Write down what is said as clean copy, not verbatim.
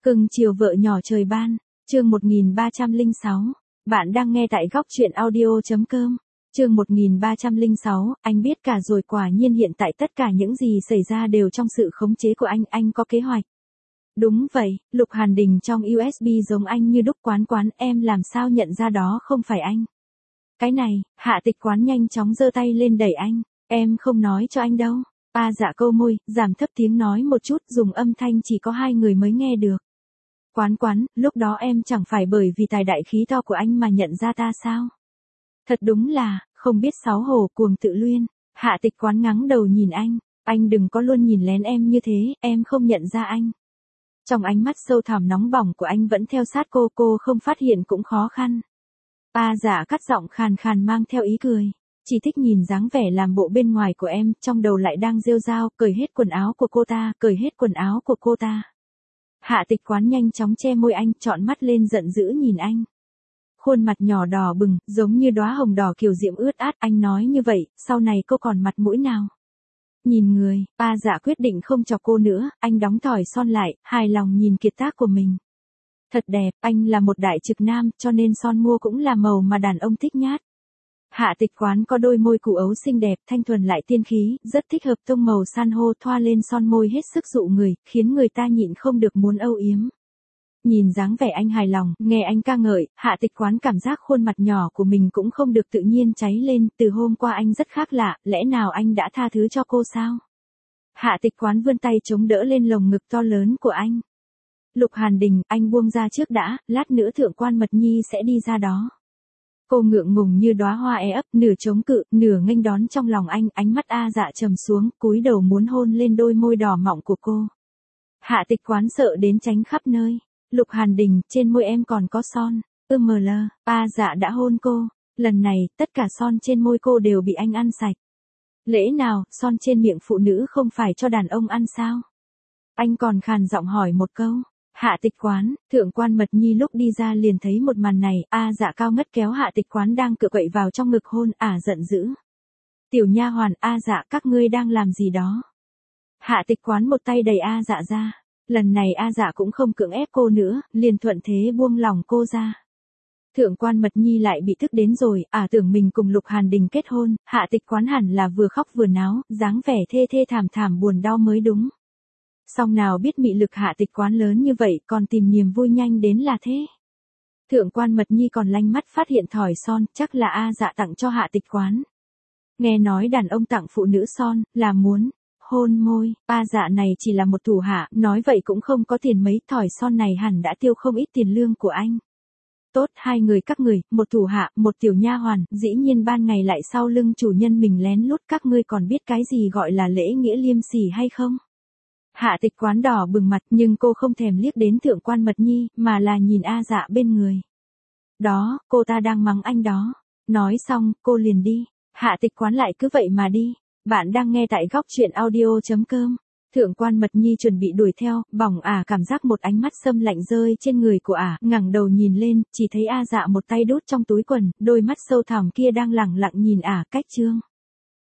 Cưng chiều vợ nhỏ trời ban, chương 1306. Bạn đang nghe tại góc truyện audio.com. Chương 1306, anh biết cả rồi, quả nhiên hiện tại tất cả những gì xảy ra đều trong sự khống chế của anh có kế hoạch. Đúng vậy, Lục Hàn Đình trong USB giống anh như đúc. Quán, em làm sao nhận ra đó không phải anh? Cái này, Hạ Tịch Quán nhanh chóng giơ tay lên đẩy anh, em không nói cho anh đâu. Dạ câu môi, giảm thấp tiếng nói một chút, dùng âm thanh chỉ có hai người mới nghe được. Quán, lúc đó em chẳng phải bởi vì tài đại khí to của anh mà nhận ra ta sao? Thật đúng là, không biết xấu hổ, cuồng tự luyên. Hạ Tịch Quán ngắng đầu nhìn anh đừng có luôn nhìn lén em như thế, em không nhận ra anh. Trong ánh mắt sâu thẳm nóng bỏng của anh vẫn theo sát cô không phát hiện cũng khó khăn. Dạ cắt giọng khàn khàn mang theo ý cười. Chỉ thích nhìn dáng vẻ làm bộ bên ngoài của em, trong đầu lại đang rêu rao, cởi hết quần áo của cô ta. Hạ Tịch Quán nhanh chóng che môi anh, trọn mắt lên giận dữ nhìn anh. Khuôn mặt nhỏ đỏ bừng, giống như đóa hồng đỏ kiều diễm ướt át. Anh nói như vậy, sau này cô còn mặt mũi nào? Nhìn người, dạ quyết định không chọc cô nữa. Anh đóng thỏi son lại, hài lòng nhìn kiệt tác của mình. Thật đẹp, anh là một đại trực nam, cho nên son mua cũng là màu mà đàn ông thích nhát. Hạ Tịch Quán có đôi môi củ ấu xinh đẹp, thanh thuần lại tiên khí, rất thích hợp tông màu san hô, thoa lên son môi hết sức dụ người, khiến người ta nhịn không được muốn âu yếm. Nhìn dáng vẻ anh hài lòng, nghe anh ca ngợi, Hạ Tịch Quán cảm giác khuôn mặt nhỏ của mình cũng không được tự nhiên cháy lên. Từ hôm qua anh rất khác lạ, lẽ nào anh đã tha thứ cho cô sao? Hạ Tịch Quán vươn tay chống đỡ lên lồng ngực to lớn của anh. Lục Hàn Đình, anh buông ra trước đã, lát nữa Thượng quan Mật Nhi sẽ đi ra đó. Cô ngượng ngùng như đóa hoa e ấp, nửa chống cự, nửa nghênh đón trong lòng anh. Ánh mắt dạ trầm xuống, cúi đầu muốn hôn lên đôi môi đỏ mọng của cô. Hạ Tịch Quán sợ đến tránh khắp nơi. Lục Hàn Đình, trên môi em còn có son. Dạ đã hôn cô. Lần này, tất cả son trên môi cô đều bị anh ăn sạch. Lẽ nào, son trên miệng phụ nữ không phải cho đàn ông ăn sao? Anh còn khàn giọng hỏi một câu. Hạ Tịch Quán, Thượng quan Mật Nhi lúc đi ra liền thấy một màn này. Dạ cao ngất kéo Hạ Tịch Quán đang cựa quậy vào trong ngực hôn. Giận dữ. Tiểu nha hoàn, dạ các ngươi đang làm gì đó? Hạ Tịch Quán một tay đẩy dạ ra. Lần này dạ cũng không cưỡng ép cô nữa, liền thuận thế buông lòng cô ra. Thượng quan Mật Nhi lại bị tức đến rồi. Tưởng mình cùng Lục Hàn Đình kết hôn, Hạ Tịch Quán hẳn là vừa khóc vừa náo, dáng vẻ thê thảm buồn đau mới đúng. Song nào biết mị lực Hạ Tịch Quán lớn như vậy, còn tìm niềm vui nhanh đến là thế. Thượng quan Mật Nhi còn lanh mắt phát hiện thỏi son, chắc là dạ tặng cho Hạ Tịch Quán. Nghe nói đàn ông tặng phụ nữ son, là muốn hôn môi. Dạ này chỉ là một thủ hạ, nói vậy cũng không có tiền mấy, thỏi son này hẳn đã tiêu không ít tiền lương của anh. Tốt, hai người các người, một thủ hạ, một tiểu nha hoàn, dĩ nhiên ban ngày lại sau lưng chủ nhân mình lén lút, các ngươi còn biết cái gì gọi là lễ nghĩa liêm sỉ hay không? Hạ Tịch Quán đỏ bừng mặt, nhưng cô không thèm liếc đến Thượng quan Mật Nhi, mà là nhìn dạ bên người. Đó, cô ta đang mắng anh đó. Nói xong, cô liền đi. Hạ Tịch Quán lại cứ vậy mà đi. Bạn đang nghe tại góc truyện audio.com. Thượng quan Mật Nhi chuẩn bị đuổi theo, bỏng cảm giác một ánh mắt xâm lạnh rơi trên người của ngẩng đầu nhìn lên, chỉ thấy dạ một tay đút trong túi quần, đôi mắt sâu thẳm kia đang lẳng lặng nhìn cách chương.